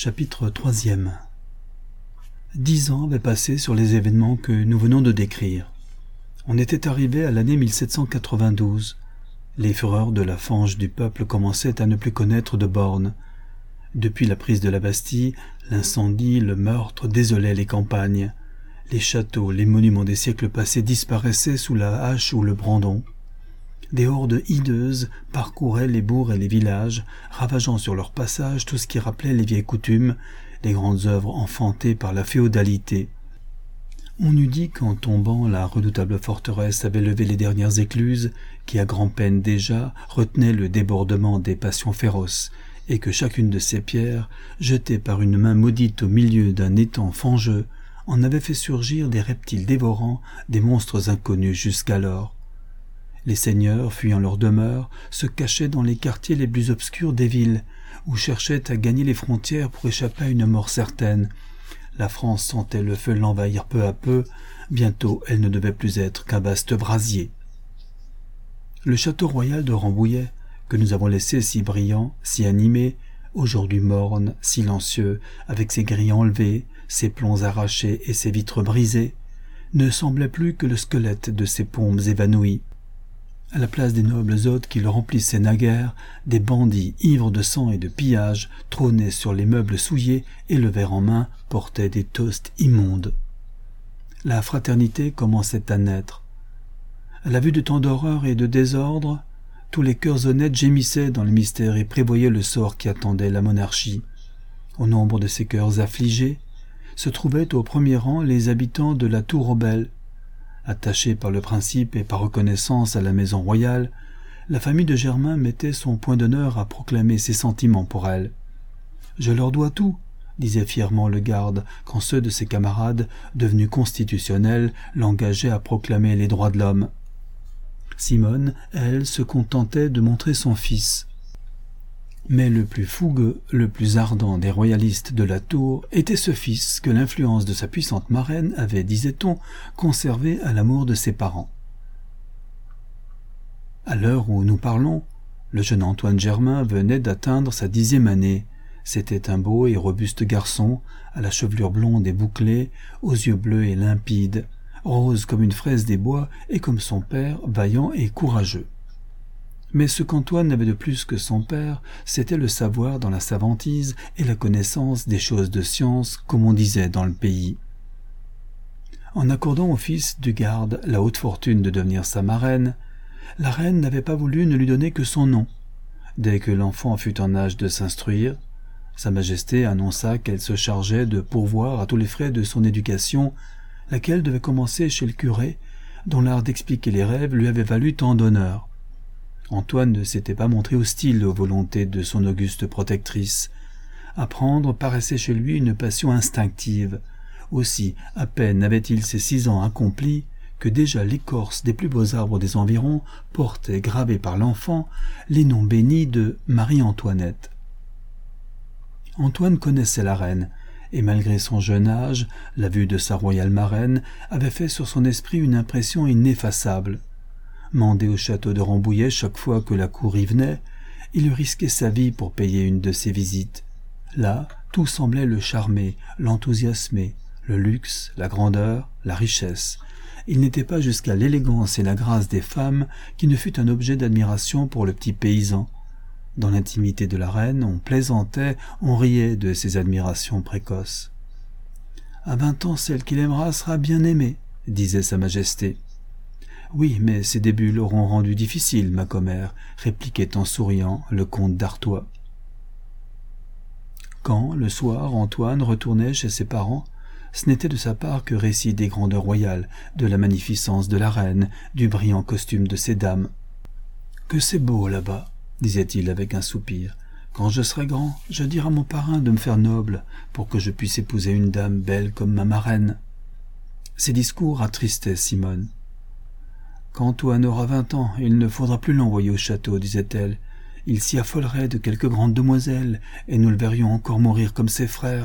Chapitre 3e. 10 ans avaient passé sur les événements que nous venons de décrire. On était arrivé à l'année 1792. Les fureurs de la fange du peuple commençaient à ne plus connaître de bornes. Depuis la prise de la Bastille, l'incendie, le meurtre désolaient les campagnes. Les châteaux, les monuments des siècles passés disparaissaient sous la hache ou le brandon. Des hordes hideuses parcouraient les bourgs et les villages, ravageant sur leur passage tout ce qui rappelait les vieilles coutumes, les grandes œuvres enfantées par la féodalité. On eût dit qu'en tombant, la redoutable forteresse avait levé les dernières écluses, qui à grand-peine déjà retenaient le débordement des passions féroces, et que chacune de ces pierres, jetée par une main maudite au milieu d'un étang fangeux, en avait fait surgir des reptiles dévorants, des monstres inconnus jusqu'alors. Les seigneurs, fuyant leur demeure, se cachaient dans les quartiers les plus obscurs des villes, ou cherchaient à gagner les frontières pour échapper à une mort certaine. La France sentait le feu l'envahir peu à peu, bientôt elle ne devait plus être qu'un vaste brasier. Le château royal de Rambouillet, que nous avons laissé si brillant, si animé, aujourd'hui morne, silencieux, avec ses grilles enlevées, ses plombs arrachés et ses vitres brisées, ne semblait plus que le squelette de ses pompes évanouies. À la place des nobles hôtes qui le remplissaient naguère, des bandits ivres de sang et de pillage trônaient sur les meubles souillés et le verre en main portaient des toasts immondes. La fraternité commençait à naître. À la vue de tant d'horreur et de désordre, tous les cœurs honnêtes gémissaient dans le mystère et prévoyaient le sort qui attendait la monarchie. Au nombre de ces cœurs affligés se trouvaient au premier rang les habitants de la tour aux Belles. Attachée par le principe et par reconnaissance à la maison royale, la famille de Germain mettait son point d'honneur à proclamer ses sentiments pour elle. « Je leur dois tout », disait fièrement le garde, quand ceux de ses camarades, devenus constitutionnels, l'engageaient à proclamer les droits de l'homme. Simone, elle, se contentait de montrer son fils. Mais le plus fougueux, le plus ardent des royalistes de la tour était ce fils que l'influence de sa puissante marraine avait, disait-on, conservé à l'amour de ses parents. À l'heure où nous parlons, le jeune Antoine Germain venait d'atteindre sa 10e année. C'était un beau et robuste garçon, à la chevelure blonde et bouclée, aux yeux bleus et limpides, rose comme une fraise des bois et comme son père, vaillant et courageux. Mais ce qu'Antoine n'avait de plus que son père, c'était le savoir dans la savantise et la connaissance des choses de science, comme on disait dans le pays. En accordant au fils du garde la haute fortune de devenir sa marraine, la reine n'avait pas voulu ne lui donner que son nom. Dès que l'enfant fut en âge de s'instruire, Sa Majesté annonça qu'elle se chargeait de pourvoir à tous les frais de son éducation, laquelle devait commencer chez le curé, dont l'art d'expliquer les rêves lui avait valu tant d'honneur. Antoine ne s'était pas montré hostile aux volontés de son auguste protectrice. Apprendre paraissait chez lui une passion instinctive. Aussi, à peine avait-il ses 6 ans accomplis, que déjà l'écorce des plus beaux arbres des environs portait, gravés par l'enfant, les noms bénis de Marie-Antoinette. Antoine connaissait la reine, et malgré son jeune âge, la vue de sa royale marraine avait fait sur son esprit une impression ineffaçable. Mandé au château de Rambouillet chaque fois que la cour y venait, il eût risqué sa vie pour payer une de ses visites. Là, tout semblait le charmer, l'enthousiasmer, le luxe, la grandeur, la richesse. Il n'était pas jusqu'à l'élégance et la grâce des femmes qui ne fût un objet d'admiration pour le petit paysan. Dans l'intimité de la reine, on plaisantait, on riait de ses admirations précoces. « À 20 ans, celle qu'il aimera sera bien aimée, » disait Sa Majesté. « Oui, mais ses débuts l'auront rendu difficile, ma commère, » répliquait en souriant le comte d'Artois. Quand, le soir, Antoine retournait chez ses parents, ce n'était de sa part que récit des grandeurs royales, de la magnificence de la reine, du brillant costume de ses dames. « Que c'est beau là-bas !» disait-il avec un soupir. « Quand je serai grand, je dirai à mon parrain de me faire noble, pour que je puisse épouser une dame belle comme ma marraine. » Ces discours attristaient Simone. « Quand Antoine aura 20 ans, il ne faudra plus l'envoyer au château, disait-elle. Il s'y affolerait de quelque grande demoiselle, et nous le verrions encore mourir comme ses frères. »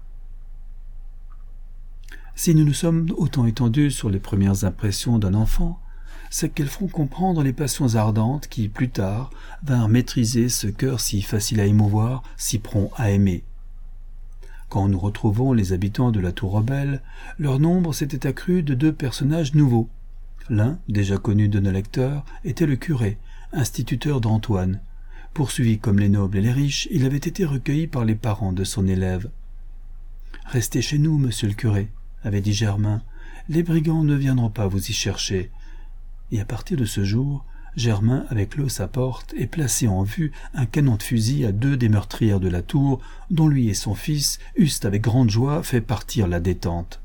Si nous nous sommes autant étendus sur les premières impressions d'un enfant, c'est qu'elles feront comprendre les passions ardentes qui, plus tard, vinrent maîtriser ce cœur si facile à émouvoir, si prompt à aimer. Quand nous retrouvons les habitants de la tour Rebelle, leur nombre s'était accru de 2 personnages nouveaux. L'un, déjà connu de nos lecteurs, était le curé, instituteur d'Antoine. Poursuivi comme les nobles et les riches, il avait été recueilli par les parents de son élève. « Restez chez nous, monsieur le curé, » avait dit Germain. « Les brigands ne viendront pas vous y chercher. » Et à partir de ce jour, Germain avait clos sa porte et placé en vue un canon de fusil à 2 des meurtrières de la tour, dont lui et son fils eussent avec grande joie fait partir la détente.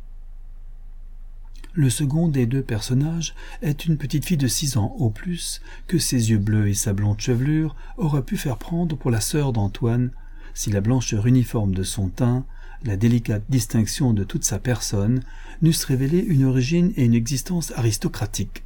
Le second des 2 personnages est une petite fille de 6 ans au plus, que ses yeux bleus et sa blonde chevelure auraient pu faire prendre pour la sœur d'Antoine, si la blancheur uniforme de son teint, la délicate distinction de toute sa personne, n'eussent révélé une origine et une existence aristocratique.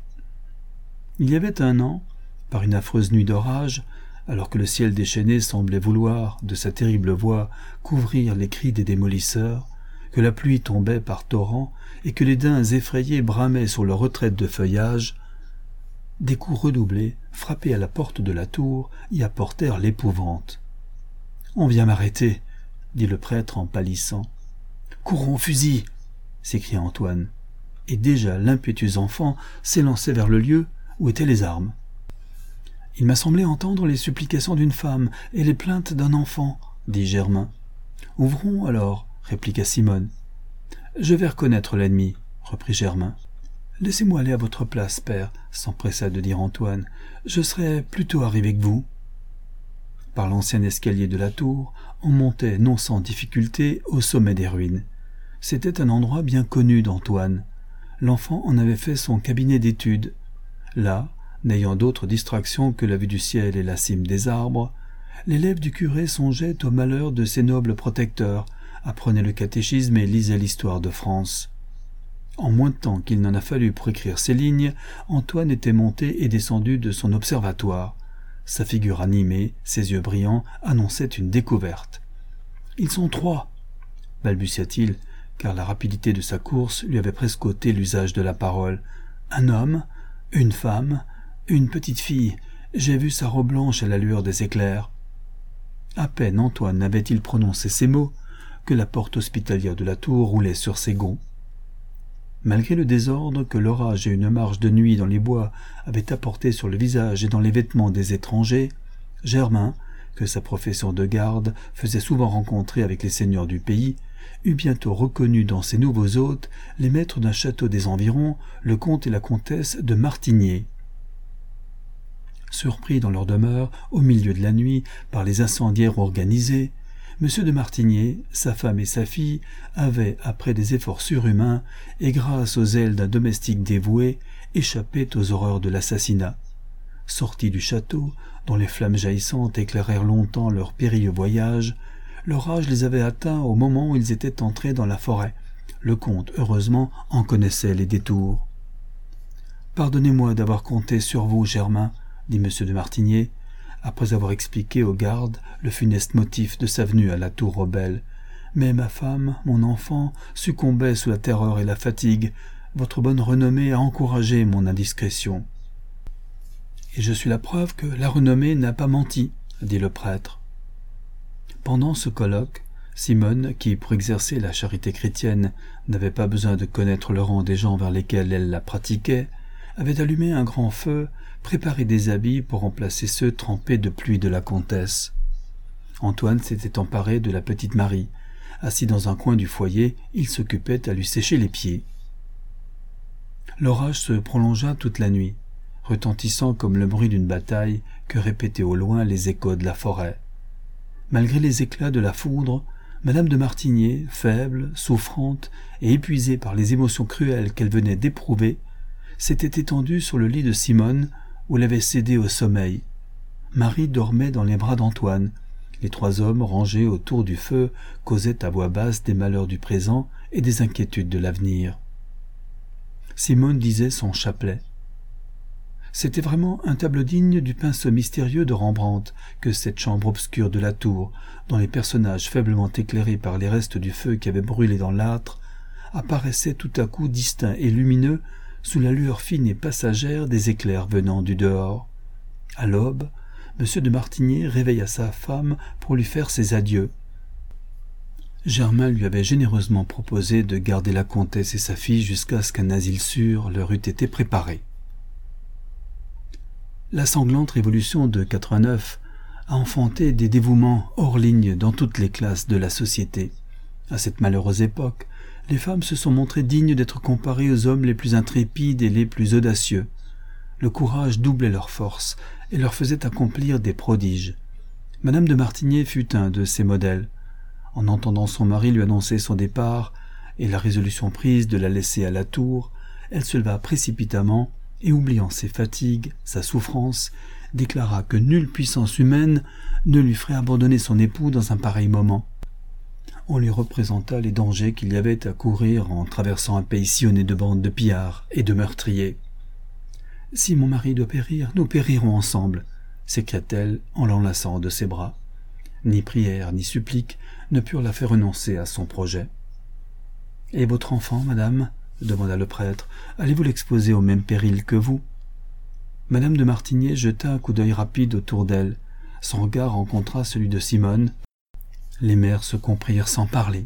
Il y avait 1 an, par une affreuse nuit d'orage, alors que le ciel déchaîné semblait vouloir, de sa terrible voix, couvrir les cris des démolisseurs, que la pluie tombait par torrents et que les daims effrayés bramaient sur leur retraite de feuillage, des coups redoublés, frappés à la porte de la tour, y apportèrent l'épouvante. « On vient m'arrêter !» dit le prêtre en pâlissant. « Courons au fusil !» s'écria Antoine. Et déjà l'impétueux enfant s'élançait vers le lieu où étaient les armes. « Il m'a semblé entendre les supplications d'une femme et les plaintes d'un enfant, » dit Germain. « Ouvrons alors, » répliqua Simone. « Je vais reconnaître l'ennemi, » reprit Germain. « Laissez-moi aller à votre place, père, » s'empressa de dire Antoine. « Je serai plutôt arrivé que vous. » Par l'ancien escalier de la tour, on montait non sans difficulté au sommet des ruines. C'était un endroit bien connu d'Antoine. L'enfant en avait fait son cabinet d'études. Là, n'ayant d'autre distraction que la vue du ciel et la cime des arbres, l'élève du curé songeait au malheur de ses nobles protecteurs, apprenait le catéchisme et lisait l'histoire de France. En moins de temps qu'il n'en a fallu pour écrire ces lignes, Antoine était monté et descendu de son observatoire. Sa figure animée, ses yeux brillants, annonçaient une découverte. « Ils sont 3 !» balbutia-t-il, car la rapidité de sa course lui avait presque ôté l'usage de la parole. « Un homme, une femme, une petite fille. J'ai vu sa robe blanche à la lueur des éclairs. » À peine Antoine n'avait-il prononcé ces mots que la porte hospitalière de la tour roulait sur ses gonds. Malgré le désordre que l'orage et une marche de nuit dans les bois avaient apporté sur le visage et dans les vêtements des étrangers, Germain, que sa profession de garde faisait souvent rencontrer avec les seigneurs du pays, eut bientôt reconnu dans ses nouveaux hôtes les maîtres d'un château des environs, le comte et la comtesse de Martigné. Surpris dans leur demeure, au milieu de la nuit, par les incendiaires organisés, M. de Martigné, sa femme et sa fille avaient, après des efforts surhumains, et grâce au zèle d'un domestique dévoué, échappé aux horreurs de l'assassinat. Sortis du château, dont les flammes jaillissantes éclairèrent longtemps leur périlleux voyage, l'orage les avait atteints au moment où ils étaient entrés dans la forêt. Le comte, heureusement, en connaissait les détours. « Pardonnez-moi d'avoir compté sur vous, Germain, » dit M. de Martigné, après avoir expliqué aux gardes le funeste motif de sa venue à la tour Rebelle. « Mais ma femme, mon enfant, succombaient sous la terreur et la fatigue. Votre bonne renommée a encouragé mon indiscrétion. »« Et je suis la preuve que la renommée n'a pas menti, » dit le prêtre. Pendant ce colloque, Simone, qui, pour exercer la charité chrétienne, n'avait pas besoin de connaître le rang des gens vers lesquels elle la pratiquait, avait allumé un grand feu, préparé des habits pour remplacer ceux trempés de pluie de la comtesse. Antoine s'était emparé de la petite Marie. Assis dans un coin du foyer, il s'occupait à lui sécher les pieds. L'orage se prolongea toute la nuit, retentissant comme le bruit d'une bataille que répétaient au loin les échos de la forêt. Malgré les éclats de la foudre, Madame de Martigné, faible, souffrante et épuisée par les émotions cruelles qu'elle venait d'éprouver, s'était étendue sur le lit de Simone où elle avait cédé au sommeil. Marie dormait dans les bras d'Antoine. Les 3 hommes rangés autour du feu causaient à voix basse des malheurs du présent et des inquiétudes de l'avenir. Simone disait son chapelet. C'était vraiment un tableau digne du pinceau mystérieux de Rembrandt que cette chambre obscure de la tour, dont les personnages faiblement éclairés par les restes du feu qui avait brûlé dans l'âtre, apparaissaient tout à coup distincts et lumineux sous la lueur fine et passagère des éclairs venant du dehors. À l'aube, M. de Martigné réveilla sa femme pour lui faire ses adieux. Germain lui avait généreusement proposé de garder la comtesse et sa fille jusqu'à ce qu'un asile sûr leur eût été préparé. La sanglante révolution de 89 a enfanté des dévouements hors ligne dans toutes les classes de la société. À cette malheureuse époque, les femmes se sont montrées dignes d'être comparées aux hommes les plus intrépides et les plus audacieux. Le courage doublait leur force et leur faisait accomplir des prodiges. Madame de Martigné fut un de ces modèles. En entendant son mari lui annoncer son départ et la résolution prise de la laisser à la tour, elle se leva précipitamment et, oubliant ses fatigues, sa souffrance, déclara que nulle puissance humaine ne lui ferait abandonner son époux dans un pareil moment. On lui représenta les dangers qu'il y avait à courir en traversant un pays sillonné de bandes de pillards et de meurtriers. « Si mon mari doit périr, nous périrons ensemble », s'écria-t-elle en l'enlaçant de ses bras. Ni prière ni supplique ne purent la faire renoncer à son projet. « Et votre enfant, madame ?» demanda le prêtre. « Allez-vous l'exposer au même péril que vous ?» Madame de Martigné jeta un coup d'œil rapide autour d'elle. Son regard rencontra celui de Simone. Les mères se comprirent sans parler.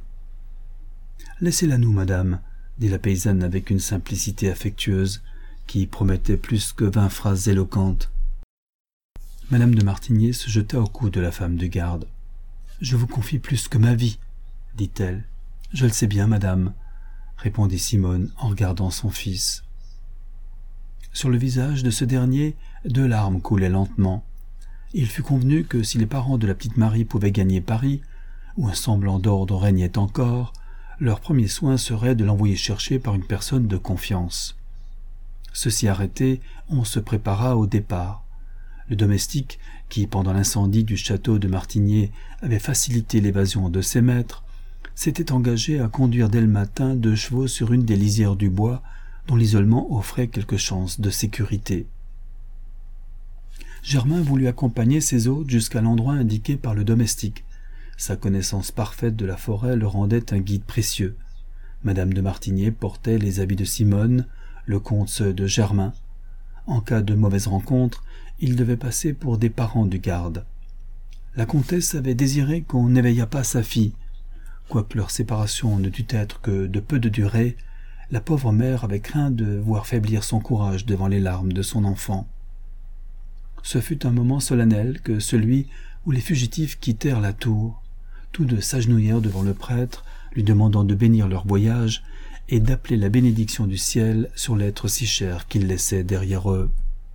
« Laissez-la nous, madame, » dit la paysanne avec une simplicité affectueuse qui promettait plus que 20 phrases éloquentes. Madame de Martigné se jeta au cou de la femme du garde. « Je vous confie plus que ma vie, » dit-elle. « Je le sais bien, madame, » répondit Simone en regardant son fils. Sur le visage de ce dernier, 2 larmes coulaient lentement. Il fut convenu que si les parents de la petite Marie pouvaient gagner Paris, où un semblant d'ordre régnait encore, leur premier soin serait de l'envoyer chercher par une personne de confiance. Ceci arrêté, on se prépara au départ. Le domestique, qui pendant l'incendie du château de Martigné avait facilité l'évasion de ses maîtres, s'était engagé à conduire dès le matin 2 chevaux sur une des lisières du bois dont l'isolement offrait quelques chances de sécurité. Germain voulut accompagner ses hôtes jusqu'à l'endroit indiqué par le domestique. Sa connaissance parfaite de la forêt le rendait un guide précieux. Madame de Martigné portait les habits de Simone, le comte ceux de Germain. En cas de mauvaise rencontre, ils devaient passer pour des parents du garde. La comtesse avait désiré qu'on n'éveillât pas sa fille. Quoique leur séparation ne dût être que de peu de durée, la pauvre mère avait craint de voir faiblir son courage devant les larmes de son enfant. Ce fut un moment solennel que celui où les fugitifs quittèrent la tour. Tous 2 s'agenouillèrent devant le prêtre, lui demandant de bénir leur voyage et d'appeler la bénédiction du ciel sur l'être si cher qu'ils laissaient derrière eux.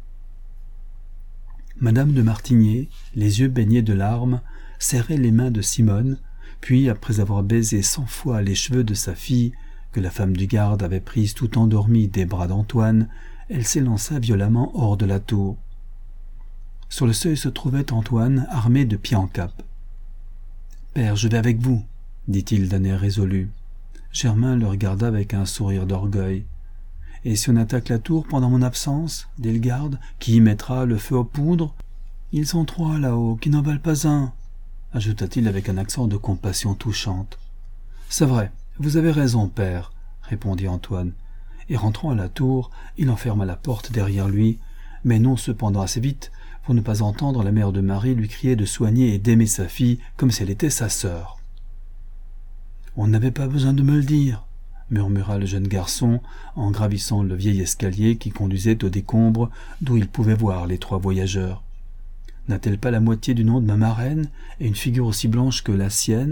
Madame de Martigné, les yeux baignés de larmes, serrait les mains de Simone, puis, après avoir baisé 100 fois les cheveux de sa fille, que la femme du garde avait prise tout endormie des bras d'Antoine, elle s'élança violemment hors de la tour. Sur le seuil se trouvait Antoine, armé de pied en cap. « Père, je vais avec vous, » dit-il d'un air résolu. Germain le regarda avec un sourire d'orgueil. « Et si on attaque la tour pendant mon absence, dit le garde, qui y mettra le feu aux poudres? Ils sont 3 là-haut, qui n'en valent pas un, » ajouta-t-il avec un accent de compassion touchante. « C'est vrai, vous avez raison, père, » répondit Antoine, et rentrant à la tour, il enferma la porte derrière lui, mais non cependant assez vite pour ne pas entendre la mère de Marie lui crier de soigner et d'aimer sa fille comme si elle était sa sœur. « On n'avait pas besoin de me le dire, » murmura le jeune garçon en gravissant le vieil escalier qui conduisait aux décombres d'où il pouvait voir les 3 voyageurs. « N'a-t-elle pas la moitié du nom de ma marraine et une figure aussi blanche que la sienne ?»